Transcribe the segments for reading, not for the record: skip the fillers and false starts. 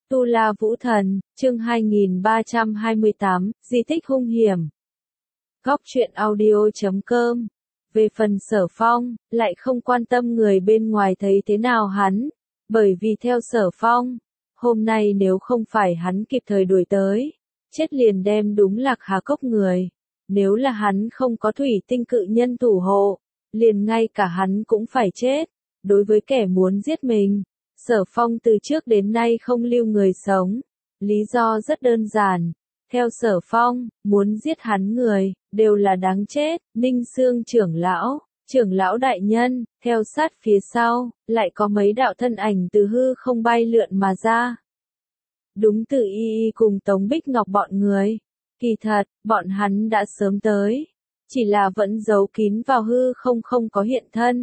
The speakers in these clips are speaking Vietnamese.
Tu La Vũ Thần, chương 2328, di tích hung hiểm. Góc truyện audio.com. Về phần Sở Phong, lại không quan tâm người bên ngoài thấy thế nào hắn, bởi vì theo Sở Phong, hôm nay nếu không phải hắn kịp thời đuổi tới, chết liền đem đúng Lạc Hà Cốc người. Nếu là hắn không có thủy tinh cự nhân thủ hộ, liền ngay cả hắn cũng phải chết. Đối với kẻ muốn giết mình, Sở Phong từ trước đến nay không lưu người sống. Lý do rất đơn giản. Theo Sở Phong, muốn giết hắn người, đều là đáng chết. Ninh Xương trưởng lão đại nhân, theo sát phía sau, lại có mấy đạo thân ảnh từ hư không bay lượn mà ra. Đúng Từ Y cùng Tống Bích Ngọc bọn người. Kỳ thật, bọn hắn đã sớm tới. Chỉ là vẫn giấu kín vào hư không có hiện thân.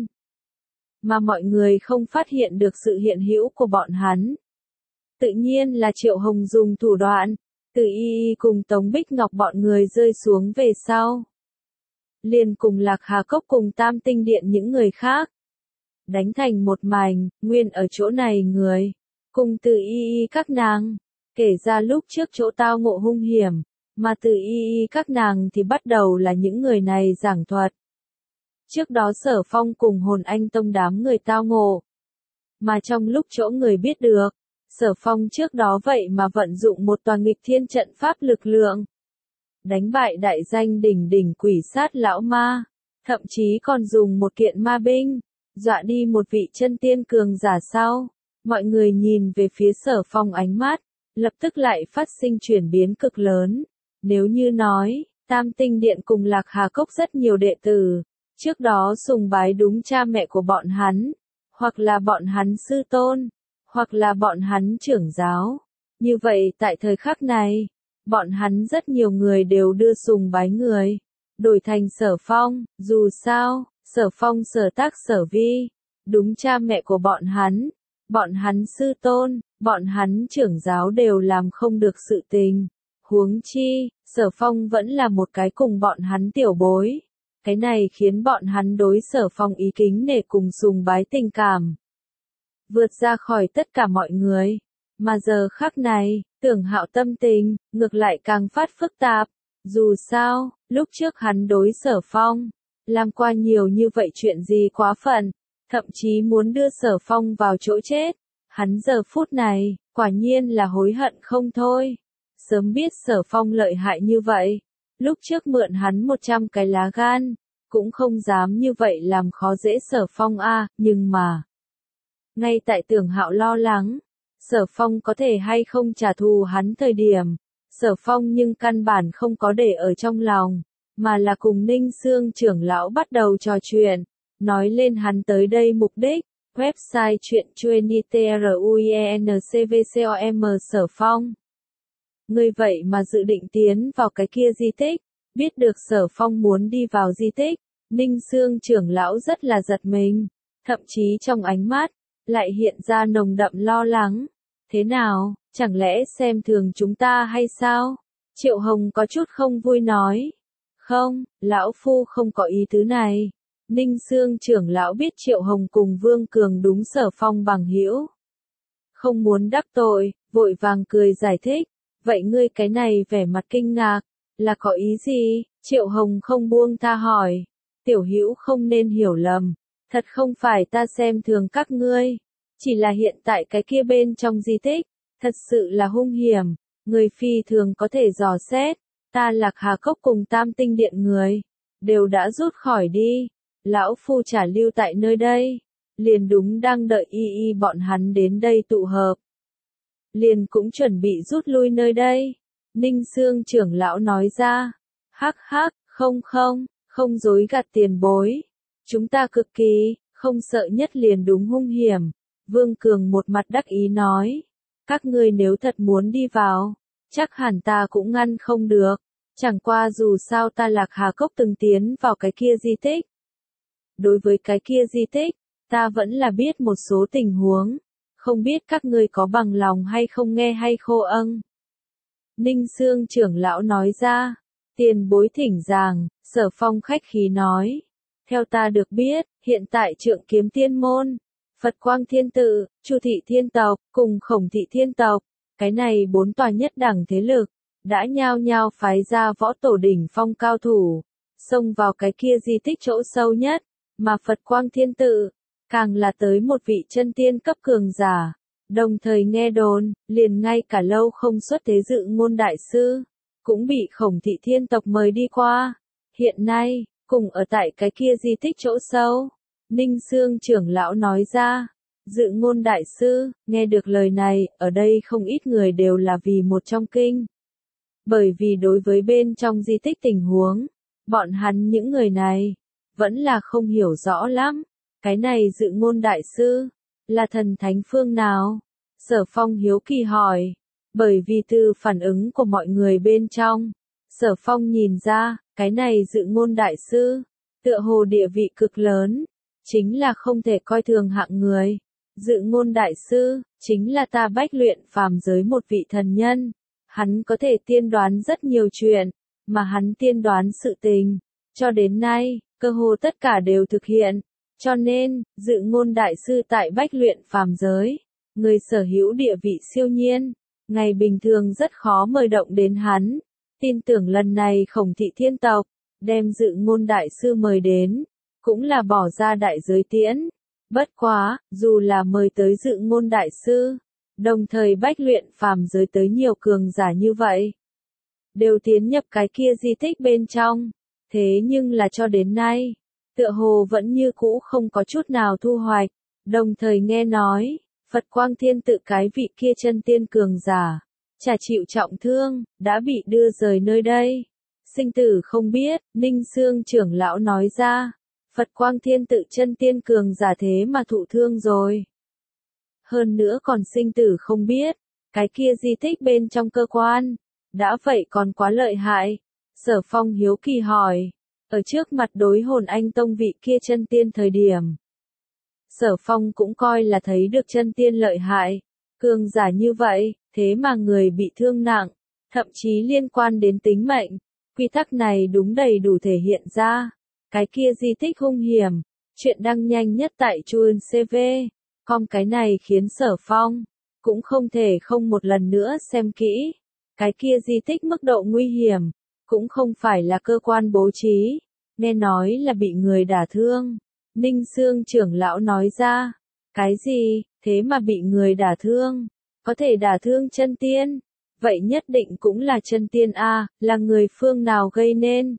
Mà mọi người không phát hiện được sự hiện hữu của bọn hắn. Tự nhiên là Triệu Hồng dùng thủ đoạn, Từ Y cùng Tống Bích Ngọc bọn người rơi xuống về sau. Liền cùng Lạc Hà Cốc cùng Tam Tinh Điện những người khác. Đánh thành một mảnh, nguyên ở chỗ này người. Cùng Từ Y các nàng, kể ra lúc trước chỗ tao ngộ hung hiểm, mà Từ Y các nàng thì bắt đầu là những người này giảng thuật. Trước đó Sở Phong cùng Hồn Anh Tông đám người tao ngộ. Mà trong lúc chỗ người biết được, Sở Phong trước đó vậy mà vận dụng một tòa nghịch thiên trận pháp lực lượng. Đánh bại đại danh đỉnh quỷ sát lão ma. Thậm chí còn dùng một kiện ma binh, dọa đi một vị chân tiên cường giả sau. Mọi người nhìn về phía Sở Phong ánh mắt, lập tức lại phát sinh chuyển biến cực lớn. Nếu như nói, Tam Tinh Điện cùng Lạc Hà Cốc rất nhiều đệ tử. Trước đó sùng bái đúng cha mẹ của bọn hắn, hoặc là bọn hắn sư tôn, hoặc là bọn hắn trưởng giáo. Như vậy tại thời khắc này, bọn hắn rất nhiều người đều đưa sùng bái người, đổi thành Sở Phong, dù sao, Sở Phong sở tác sở vi, đúng cha mẹ của bọn hắn sư tôn, bọn hắn trưởng giáo đều làm không được sự tình. Huống chi, Sở Phong vẫn là một cái cùng bọn hắn tiểu bối. Cái này khiến bọn hắn đối Sở Phong ý kính nể cùng sùng bái tình cảm. Vượt ra khỏi tất cả mọi người. Mà giờ khắc này, Tưởng Hạo tâm tình, ngược lại càng phát phức tạp. Dù sao, lúc trước hắn đối Sở Phong, làm qua nhiều như vậy chuyện gì quá phận, thậm chí muốn đưa Sở Phong vào chỗ chết. Hắn giờ phút này, quả nhiên là hối hận không thôi. Sớm biết Sở Phong lợi hại như vậy. Lúc trước mượn hắn 100 cái lá gan, cũng không dám như vậy làm khó dễ Sở Phong nhưng mà. Ngay tại Tưởng Hạo lo lắng, Sở Phong có thể hay không trả thù hắn thời điểm, Sở Phong nhưng căn bản không có để ở trong lòng, mà là cùng Ninh Xương trưởng lão bắt đầu trò chuyện, nói lên hắn tới đây mục đích, website truyện.truencvcom Sở Phong. Ngươi vậy mà dự định tiến vào cái kia di tích, biết được Sở Phong muốn đi vào di tích, Ninh Xương trưởng lão rất là giật mình, thậm chí trong ánh mắt, lại hiện ra nồng đậm lo lắng. Thế nào, chẳng lẽ xem thường chúng ta hay sao? Triệu Hồng có chút không vui nói. Không, lão phu không có ý tứ này. Ninh Xương trưởng lão biết Triệu Hồng cùng Vương Cường đúng Sở Phong bằng hữu. Không muốn đắc tội, vội vàng cười giải thích. Vậy ngươi cái này vẻ mặt kinh ngạc, là có ý gì? Triệu Hồng không buông tha hỏi. Tiểu hữu không nên hiểu lầm, thật không phải ta xem thường các ngươi, chỉ là hiện tại cái kia bên trong di tích, thật sự là hung hiểm, người phi thường có thể dò xét, ta Lạc Hà Cốc cùng Tam Tinh Điện người, đều đã rút khỏi đi, lão phu trả lưu tại nơi đây, liền đúng đang đợi bọn hắn đến đây tụ hợp. Liền cũng chuẩn bị rút lui nơi đây. Ninh Xương trưởng lão nói ra. Hắc, không dối gạt tiền bối. Chúng ta cực kỳ, không sợ nhất liền đúng hung hiểm. Vương Cường một mặt đắc ý nói. Các ngươi nếu thật muốn đi vào, chắc hẳn ta cũng ngăn không được. Chẳng qua dù sao ta Lạc Hà Cốc từng tiến vào cái kia di tích. Đối với cái kia di tích, ta vẫn là biết một số tình huống. Không biết các ngươi có bằng lòng hay không nghe hay khô âng. Ninh Xương trưởng lão nói ra. Tiền bối thỉnh giảng, Sở Phong khách khí nói. Theo ta được biết, hiện tại Trượng Kiếm Tiên Môn, Phật Quang Thiên Tự, Chu Thị Thiên Tộc, cùng Khổng Thị Thiên Tộc, cái này 4 tòa nhất đẳng thế lực, đã nhao nhao phái ra võ tổ đỉnh phong cao thủ, xông vào cái kia di tích chỗ sâu nhất, mà Phật Quang Thiên Tự, càng là tới một vị chân tiên cấp cường giả. Đồng thời nghe đồn, liền ngay cả lâu không xuất thế Dự Ngôn đại sư, cũng bị Khổng Thị Thiên tộc mời đi qua. Hiện nay, cùng ở tại cái kia di tích chỗ sâu, Ninh Xương trưởng lão nói ra. Dự Ngôn đại sư, nghe được lời này, ở đây không ít người đều là vì một trong kinh. Bởi vì đối với bên trong di tích tình huống, bọn hắn những người này, vẫn là không hiểu rõ lắm. Cái này Dự Ngôn đại sư, là thần thánh phương nào? Sở Phong hiếu kỳ hỏi, bởi vì từ phản ứng của mọi người bên trong, Sở Phong nhìn ra, cái này Dự Ngôn đại sư, tựa hồ địa vị cực lớn, chính là không thể coi thường hạng người. Dự Ngôn đại sư, chính là ta Bách Luyện phàm giới một vị thần nhân, hắn có thể tiên đoán rất nhiều chuyện, mà hắn tiên đoán sự tình, cho đến nay, cơ hồ tất cả đều thực hiện, cho nên, Dự Ngôn đại sư tại Bách Luyện phàm giới, người sở hữu địa vị siêu nhiên, ngày bình thường rất khó mời động đến hắn. Tin tưởng lần này Khổng Thị Thiên tộc, đem Dự Ngôn đại sư mời đến, cũng là bỏ ra đại giới tiễn. Bất quá, dù là mời tới Dự Ngôn đại sư, đồng thời Bách Luyện phàm giới tới nhiều cường giả như vậy, đều tiến nhập cái kia di tích bên trong, thế nhưng là cho đến nay, tựa hồ vẫn như cũ không có chút nào thu hoạch. Đồng thời nghe nói, Phật Quang Thiên Tự cái vị kia chân tiên cường giả, chả chịu trọng thương, đã bị đưa rời nơi đây. Sinh tử không biết, Ninh Xương trưởng lão nói ra, Phật Quang Thiên Tự chân tiên cường giả thế mà thụ thương rồi. Hơn nữa còn sinh tử không biết, cái kia di tích bên trong cơ quan, đã vậy còn quá lợi hại. Sở Phong hiếu kỳ hỏi, ở trước mặt đối hồn anh tông vị kia chân tiên thời điểm. Sở Phong cũng coi là thấy được chân tiên lợi hại, cường giả như vậy, thế mà người bị thương nặng, thậm chí liên quan đến tính mệnh. Quy tắc này đúng đầy đủ thể hiện ra, cái kia di tích hung hiểm, chuyện đăng nhanh nhất tại Chuan CV. Cái này khiến Sở Phong, cũng không thể không một lần nữa xem kỹ. Cái kia di tích mức độ nguy hiểm, cũng không phải là cơ quan bố trí, nghe nói là bị người đả thương. Ninh Xương trưởng lão nói ra, cái gì, thế mà bị người đả thương, có thể đả thương chân tiên, vậy nhất định cũng là chân tiên A, là người phương nào gây nên.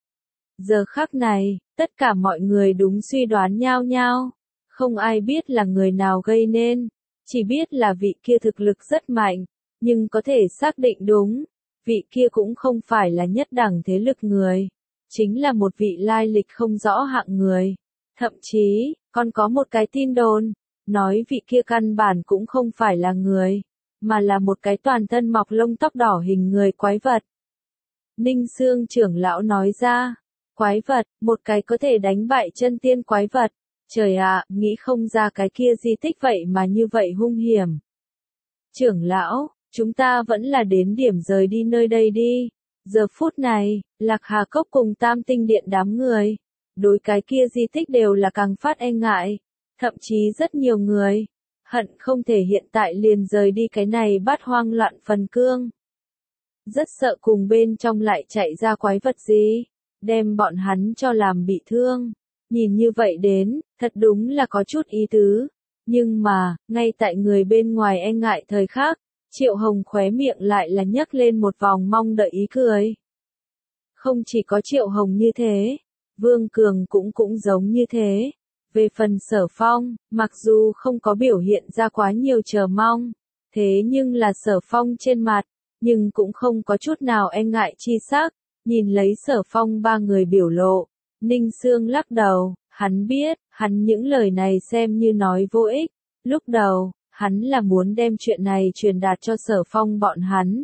Giờ khắc này, tất cả mọi người đúng suy đoán nhau nhau, không ai biết là người nào gây nên, chỉ biết là vị kia thực lực rất mạnh, nhưng có thể xác định đúng, vị kia cũng không phải là nhất đẳng thế lực người, chính là một vị lai lịch không rõ hạng người. Thậm chí, còn có một cái tin đồn, nói vị kia căn bản cũng không phải là người, mà là một cái toàn thân mọc lông tóc đỏ hình người quái vật. Ninh Xương trưởng lão nói ra, quái vật, một cái có thể đánh bại chân tiên quái vật. Trời ạ, nghĩ không ra cái kia di tích vậy mà như vậy hung hiểm. Trưởng lão, chúng ta vẫn là đến điểm rời đi nơi đây đi. Giờ phút này, Lạc Hà Cốc cùng Tam Tinh Điện đám người, đối cái kia di tích đều là càng phát e ngại, thậm chí rất nhiều người, hận không thể hiện tại liền rời đi cái này bát hoang loạn phần cương. Rất sợ cùng bên trong lại chạy ra quái vật gì, đem bọn hắn cho làm bị thương. Nhìn như vậy đến, thật đúng là có chút ý tứ. Nhưng mà, ngay tại người bên ngoài e ngại thời khắc, Triệu Hồng khóe miệng lại là nhấc lên một vòng mong đợi ý cười. Không chỉ có Triệu Hồng như thế, Vương Cường cũng giống như thế. Về phần Sở Phong, mặc dù không có biểu hiện ra quá nhiều chờ mong, thế nhưng là Sở Phong trên mặt, nhưng cũng không có chút nào e ngại chi sắc. Nhìn lấy Sở Phong ba người biểu lộ, Ninh Xương lắc đầu, hắn biết, hắn những lời này xem như nói vô ích. Lúc đầu, hắn là muốn đem chuyện này truyền đạt cho Sở Phong bọn hắn,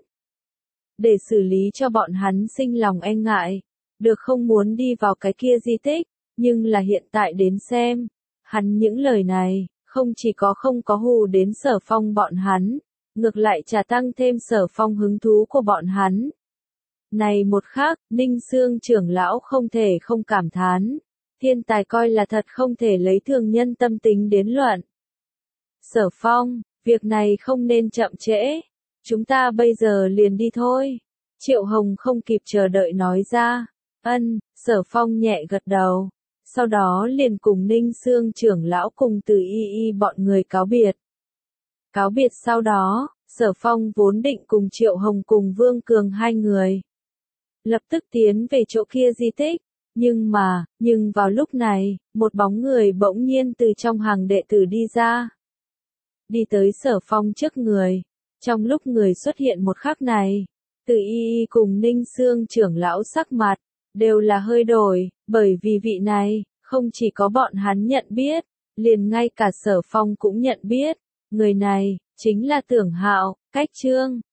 để xử lý cho bọn hắn sinh lòng e ngại, được không muốn đi vào cái kia di tích, nhưng là hiện tại đến xem, hắn những lời này, không chỉ có không có hù đến Sở Phong bọn hắn, ngược lại trả tăng thêm Sở Phong hứng thú của bọn hắn. Này một khắc, Ninh Xương trưởng lão không thể không cảm thán, thiên tài coi là thật không thể lấy thường nhân tâm tính đến luận. Sở Phong, việc này không nên chậm trễ, Chúng ta bây giờ liền đi thôi. Triệu Hồng không kịp chờ đợi nói ra. Ân, Sở Phong nhẹ gật đầu. Sau đó liền cùng Ninh Xương trưởng lão cùng Từ Y Y bọn người cáo biệt. Cáo biệt sau đó, Sở Phong vốn định cùng Triệu Hồng cùng Vương Cường hai người lập tức tiến về chỗ kia di tích. Nhưng vào lúc này, một bóng người bỗng nhiên từ trong hàng đệ tử đi ra. Đi tới Sở Phong trước người. Trong lúc người xuất hiện một khắc này, Từ Y Y cùng Ninh Xương trưởng lão sắc mặt đều là hơi đổi, bởi vì vị này, không chỉ có bọn hắn nhận biết, liền ngay cả Sở Phong cũng nhận biết. Người này, chính là Tưởng Hạo, Cách Trương.